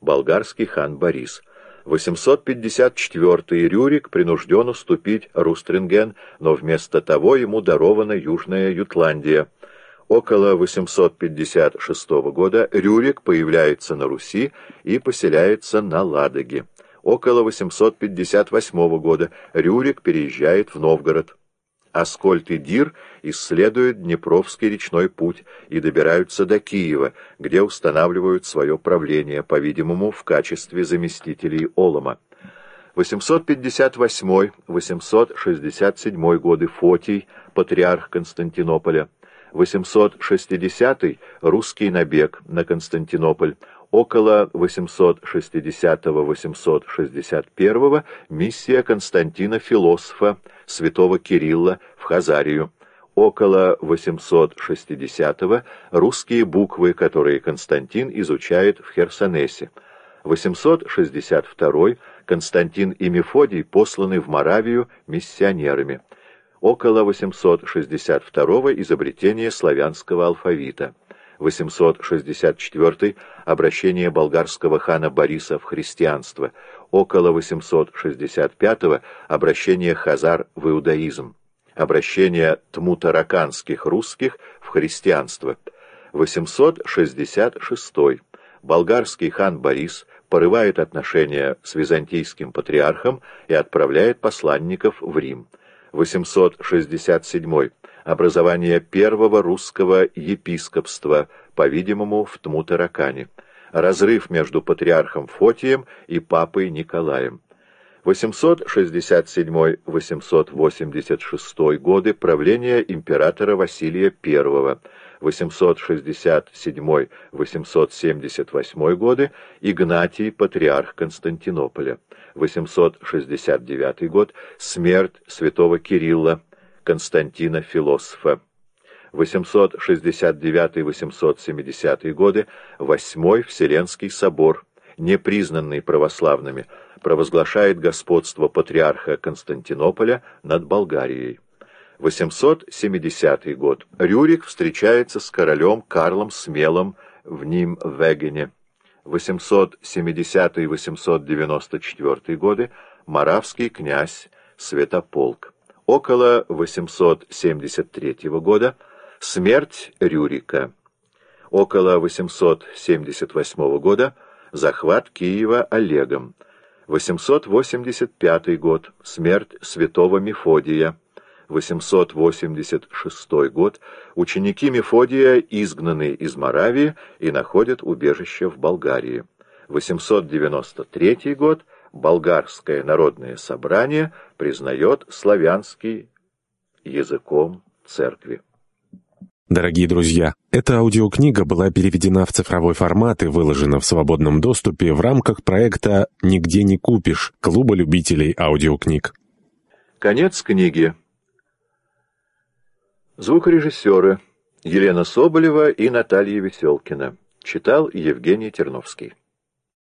болгарский хан Борис. 854 Рюрик принужден уступить Рустринген, но вместо того ему дарована Южная Ютландия. Около 856 года Рюрик появляется на Руси и поселяется на Ладоге. Около 858 года Рюрик переезжает в Новгород. Аскольд и Дир исследуют Днепровский речной путь и добираются до Киева, где устанавливают свое правление, по-видимому, в качестве заместителей Олома. 858-867 годы Фотий, патриарх Константинополя. 860 русский набег на Константинополь. Около 860-861 миссия Константина Философа, святого Кирилла, в Хазарию. Около 860 русские буквы, которые Константин изучает в Херсонесе. 862 Константин и Мефодий посланы в Моравию миссионерами. Около 862 изобретение славянского алфавита. 864 обращение болгарского хана Бориса в христианство. Около 865 обращение хазар в иудаизм. Обращение тмутараканских русских в христианство. 866 болгарский хан Борис порывает отношения с византийским патриархом и отправляет посланников в Рим. 867 образование первого русского епископства, по-видимому, в Тмутаракане. Разрыв между патриархом Фотием и папой Николаем. 867-886 годы правления императора Василия I. 867-878 годы Игнатий, патриарх Константинополя. 869 год смерть святого Кирилла, Константина Философа. 869-870 годы Восьмой Вселенский собор, непризнанный православными, провозглашает господство патриарха Константинополя над Болгарией. 870 год. Рюрик встречается с королем Карлом Смелым в Нимвегене. 870-894 годы. Моравский князь Святополк. Около 873 года. Смерть Рюрика. Около 878 года. Захват Киева Олегом. 885 год. Смерть святого Мефодия. 886 год. Ученики Мефодия изгнаны из Моравии и находят убежище в Болгарии. 893 год. Болгарское народное собрание признает славянский языком церкви. Дорогие друзья, эта аудиокнига была переведена в цифровой формат и выложена в свободном доступе в рамках проекта «Нигде не купишь» Клуба любителей аудиокниг. Конец книги. Звукорежиссеры Елена Соболева и Наталья Веселкина. Читал Евгений Терновский.